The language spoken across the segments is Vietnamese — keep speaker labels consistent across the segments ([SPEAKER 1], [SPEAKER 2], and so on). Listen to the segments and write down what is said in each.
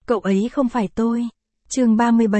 [SPEAKER 1] Cậu ấy không phải tôi. Chương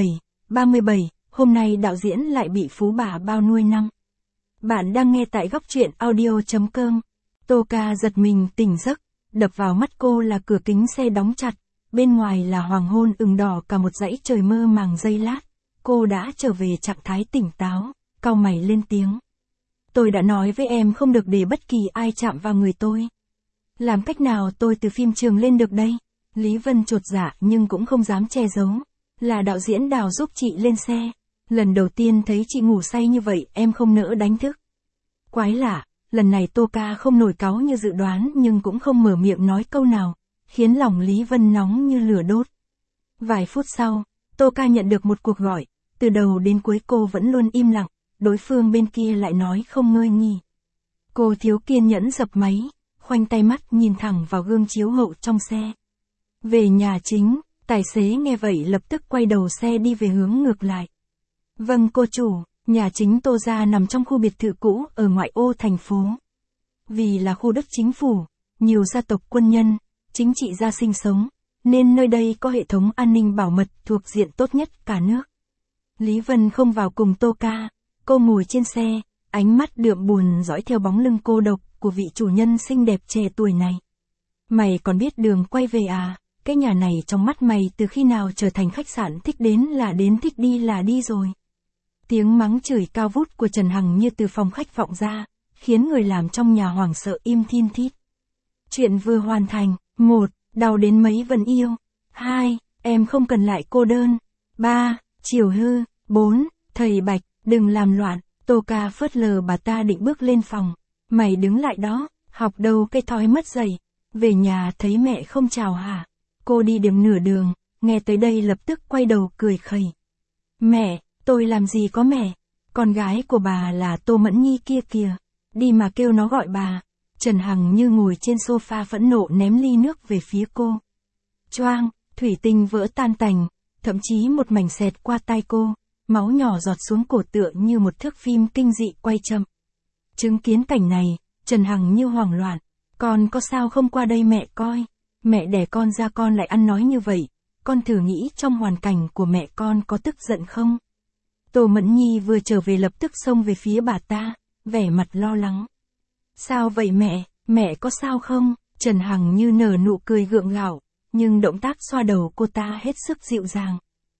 [SPEAKER 1] 37, hôm nay đạo diễn lại bị phú bà bao nuôi năm. Bạn đang nghe tại góc truyện audio.com. Tô Ca giật mình tỉnh giấc, đập vào mắt cô là cửa kính xe đóng chặt, bên ngoài là hoàng hôn ửng đỏ cả một dãy trời mơ màng giây lát. Cô đã trở về trạng thái tỉnh táo, cau mày lên tiếng. Tôi đã nói với em không được để bất kỳ ai chạm vào người tôi. Làm cách nào tôi từ phim trường lên được đây? Lý Vân chột dạ nhưng cũng không dám che giấu. Là đạo diễn Đào giúp chị lên xe. Lần đầu tiên thấy chị ngủ say như vậy em không nỡ đánh thức. Quái lạ, lần này Tô Ca không nổi cáu như dự đoán nhưng cũng không mở miệng nói câu nào, khiến lòng Lý Vân nóng như lửa đốt. Vài phút sau, Tô Ca nhận được một cuộc gọi, từ đầu đến cuối cô vẫn luôn im lặng, đối phương bên kia lại nói không ngơi nghỉ. Cô thiếu kiên nhẫn dập máy, khoanh tay mắt nhìn thẳng vào gương chiếu hậu trong xe. Về nhà chính, tài xế nghe vậy lập tức quay đầu xe đi về hướng ngược lại. Vâng cô chủ, nhà chính Tô gia nằm trong khu biệt thự cũ ở ngoại ô thành phố. Vì là khu đất chính phủ, nhiều gia tộc quân nhân, chính trị gia sinh sống, nên nơi đây có hệ thống an ninh bảo mật thuộc diện tốt nhất cả nước. Lý Vân không vào cùng Tô Ca, cô ngồi trên xe, ánh mắt đượm buồn dõi theo bóng lưng cô độc của vị chủ nhân xinh đẹp trẻ tuổi này. Mày còn biết đường quay về à? Cái nhà này trong mắt mày từ khi nào trở thành khách sạn thích đến là đến thích đi là đi rồi. Tiếng mắng chửi cao vút của Trần Hằng như từ phòng khách vọng ra, khiến người làm trong nhà hoảng sợ im thin thít. Chuyện vừa hoàn thành. 1. Đau đến mấy vẫn yêu. 2. Em không cần lại cô đơn. 3. Chiều hư. 4. Thầy Bạch, đừng làm loạn. Tô Ca phớt lờ bà ta định bước lên phòng. Mày đứng lại đó, học đâu cái thói mất dạy. Về nhà thấy mẹ không chào hả? Cô đi điểm nửa đường, nghe tới đây lập tức quay đầu cười khẩy. Mẹ, tôi làm gì có mẹ, con gái của bà là Tô Mẫn Nhi kia kìa, đi mà kêu nó gọi bà. Trần Hằng như ngồi trên sofa phẫn nộ ném ly nước về phía cô. Choang, thủy tinh vỡ tan tành, thậm chí một mảnh xẹt qua tai cô, máu nhỏ giọt xuống cổ tựa như một thước phim kinh dị quay chậm. Chứng kiến cảnh này, Trần Hằng như hoảng loạn, con có sao không qua đây mẹ coi. Mẹ đẻ con ra con lại ăn nói như vậy, con thử nghĩ trong hoàn cảnh của mẹ con có tức giận không? Tô Mẫn Nhi vừa trở về lập tức xông về phía bà ta, vẻ mặt lo lắng. Sao vậy mẹ có sao không? Trần Hằng như nở nụ cười gượng gạo, nhưng động tác xoa đầu cô ta hết sức dịu dàng.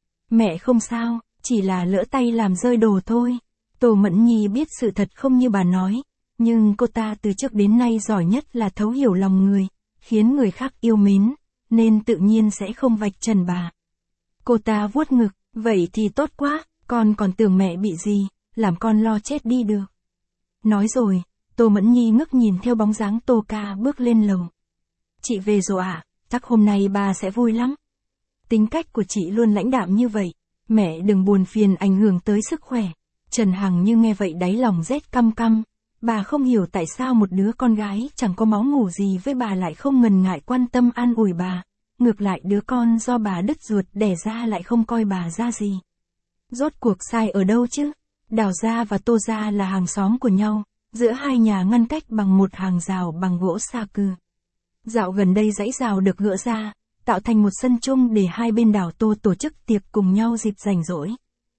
[SPEAKER 1] Mẹ không sao, chỉ là lỡ tay làm rơi đồ thôi. Tô Mẫn Nhi biết sự thật không như bà nói, nhưng cô ta từ trước đến nay giỏi nhất là thấu hiểu lòng người, khiến người khác yêu mến, nên tự nhiên sẽ không vạch trần bà. Cô ta vuốt ngực, vậy thì tốt quá, con còn tưởng mẹ bị gì, làm con lo chết đi được. Nói rồi, Tô Mẫn Nhi ngước nhìn theo bóng dáng Tô Ca bước lên lầu. Chị về rồi ạ, chắc hôm nay bà sẽ vui lắm. Tính cách của chị luôn lãnh đạm như vậy, mẹ đừng buồn phiền ảnh hưởng tới sức khỏe. Trần Hằng như nghe vậy đáy lòng rét căm căm. Bà không hiểu tại sao một đứa con gái chẳng có máu mủ gì với bà lại không ngần ngại quan tâm an ủi bà. Ngược lại đứa con do bà đứt ruột đẻ ra lại không coi bà ra gì. Rốt cuộc sai ở đâu chứ? Đào gia và Tô gia là hàng xóm của nhau, giữa hai nhà ngăn cách bằng một hàng rào bằng gỗ sa cừ. Dạo gần đây dãy rào được gỡ ra, tạo thành một sân chung để hai bên đảo Tô tổ chức tiệc cùng nhau dịp rảnh rỗi.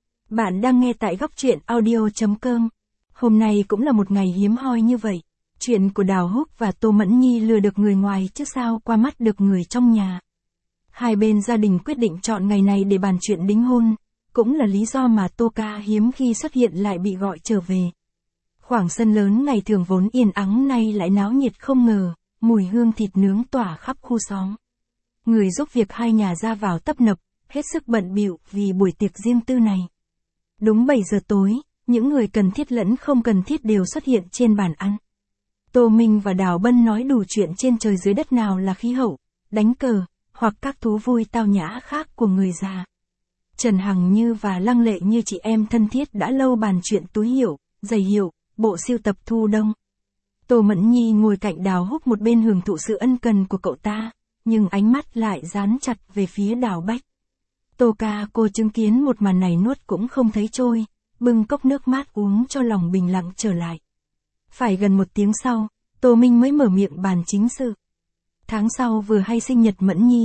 [SPEAKER 1] Bạn đang nghe tại góc truyện audio.com. Hôm nay cũng là một ngày hiếm hoi như vậy. Chuyện của Đào Húc và Tô Mẫn Nhi lừa được người ngoài chứ sao qua mắt được người trong nhà. Hai bên gia đình quyết định chọn ngày này để bàn chuyện đính hôn, cũng là lý do mà Tô Ca hiếm khi xuất hiện lại bị gọi trở về. Khoảng sân lớn ngày thường vốn yên ắng nay lại náo nhiệt không ngờ, mùi hương thịt nướng tỏa khắp khu xóm. Người giúp việc hai nhà ra vào tấp nập, hết sức bận bịu vì buổi tiệc riêng tư này. Đúng 7 giờ tối, những người cần thiết lẫn không cần thiết đều xuất hiện trên bàn ăn. Tô Minh và Đào Bân nói đủ chuyện trên trời dưới đất nào là khí hậu, đánh cờ, hoặc các thú vui tao nhã khác của người già. Trần Hằng Như và Lăng Lệ như chị em thân thiết đã lâu bàn chuyện túi hiệu, giày hiệu, bộ sưu tập thu đông. Tô Mẫn Nhi ngồi cạnh Đào Húc một bên hưởng thụ sự ân cần của cậu ta, nhưng ánh mắt lại dán chặt về phía Đào Bách. Tô Ca cô chứng kiến một màn này nuốt cũng không thấy trôi, bưng cốc nước mát uống cho lòng bình lặng trở lại. Phải gần 1 tiếng sau, Tô Minh mới mở miệng bàn chính sự. Tháng sau vừa hay sinh nhật Mẫn Nhi,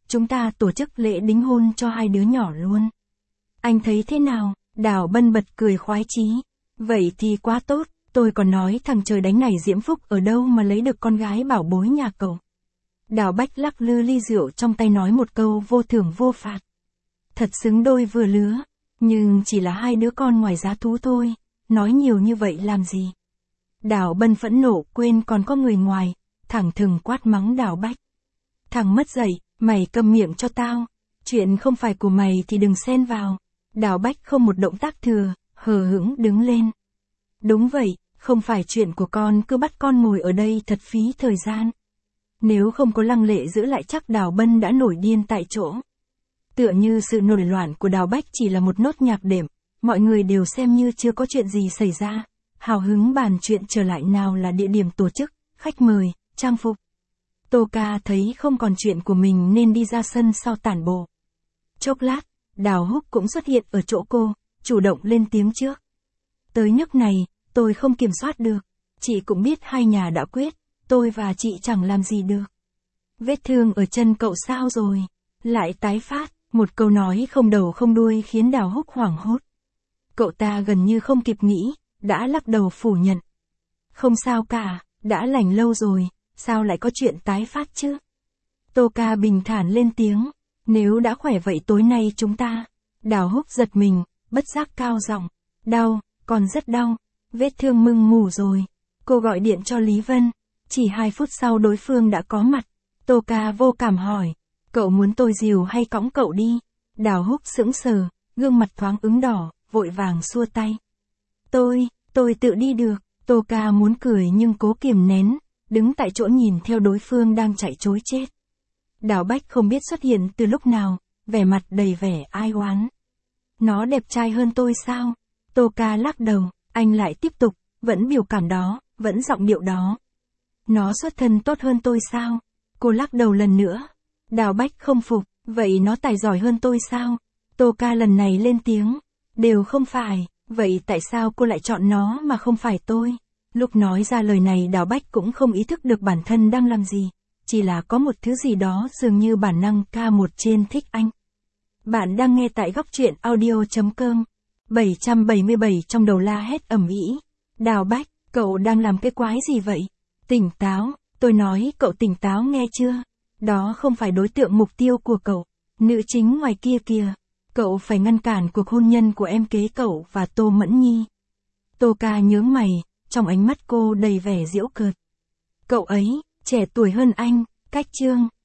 [SPEAKER 1] chúng ta tổ chức lễ đính hôn cho hai đứa nhỏ luôn. Anh thấy thế nào? Đào Bân bật cười khoái chí. Vậy thì quá tốt, tôi còn nói thằng trời đánh này Diễm Phúc ở đâu mà lấy được con gái bảo bối nhà cậu. Đào Bách lắc lư ly rượu trong tay nói một câu vô thưởng vô phạt. Thật xứng đôi vừa lứa, nhưng chỉ là hai đứa con ngoài giá thú thôi, nói nhiều như vậy làm gì. Đào Bân phẫn nộ quên còn có người ngoài, thẳng thừng quát mắng Đào Bách. Thằng mất dạy, mày câm miệng cho tao, chuyện không phải của mày thì đừng xen vào. Đào Bách không một động tác thừa, hờ hững đứng lên. Đúng vậy, không phải chuyện của con, cứ bắt con ngồi ở đây thật phí thời gian. Nếu không có Lăng Lệ giữ lại chắc Đào Bân đã nổi điên tại chỗ. Tựa như sự nổi loạn của Đào Bách chỉ là một nốt nhạc đệm, mọi người đều xem như chưa có chuyện gì xảy ra, hào hứng bàn chuyện trở lại nào là địa điểm tổ chức, khách mời, trang phục. Tô Ca thấy không còn chuyện của mình nên đi ra sân sau tản bộ. Chốc lát, Đào Húc cũng xuất hiện ở chỗ cô, chủ động lên tiếng trước. Tới nước này, tôi không kiểm soát được, chị cũng biết hai nhà đã quyết, tôi và chị chẳng làm gì được. Vết thương ở chân cậu sao rồi? Lại tái phát, một câu nói không đầu không đuôi khiến Đào Húc hoảng hốt. Cậu ta gần như không kịp nghĩ, đã lắc đầu phủ nhận. Không sao cả, đã lành lâu rồi, sao lại có chuyện tái phát chứ? Tô Ca bình thản lên tiếng, nếu đã khỏe vậy tối nay chúng ta. Đào Húc giật mình, bất giác cao giọng, đau, còn rất đau, vết thương mưng mủ rồi. Cô gọi điện cho Lý Vân, chỉ 2 phút sau đối phương đã có mặt. Tô Ca vô cảm hỏi, cậu muốn tôi dìu hay cõng cậu đi? Đào Húc sững sờ, gương mặt thoáng ửng đỏ, vội vàng xua tay. Tôi tự đi được. Tô Ca muốn cười nhưng cố kiềm nén, đứng tại chỗ nhìn theo đối phương đang chạy trối chết. Đào Bách không biết xuất hiện từ lúc nào, vẻ mặt đầy vẻ ai oán. Nó đẹp trai hơn tôi sao? Tô Ca lắc đầu, anh lại tiếp tục, vẫn biểu cảm đó, vẫn giọng điệu đó. Nó xuất thân tốt hơn tôi sao? Cô lắc đầu lần nữa. Đào Bách không phục, vậy nó tài giỏi hơn tôi sao? Tô Ca lần này lên tiếng, đều không phải, vậy tại sao cô lại chọn nó mà không phải tôi? Lúc nói ra lời này Đào Bách cũng không ý thức được bản thân đang làm gì, chỉ là có một thứ gì đó dường như bản năng K1 trên thích anh. Bạn đang nghe tại góc truyện audio.com. 777 trong đầu la hét ầm ĩ. Đào Bách, cậu đang làm cái quái gì vậy? Tỉnh táo, tôi nói cậu tỉnh táo nghe chưa? Đó không phải đối tượng mục tiêu của cậu. Nữ chính ngoài kia kìa. Cậu phải ngăn cản cuộc hôn nhân của em kế cậu và Tô Mẫn Nhi. Tô Ca nhướng mày, trong ánh mắt cô đầy vẻ giễu cợt. Cậu ấy, trẻ tuổi hơn anh, cách chương,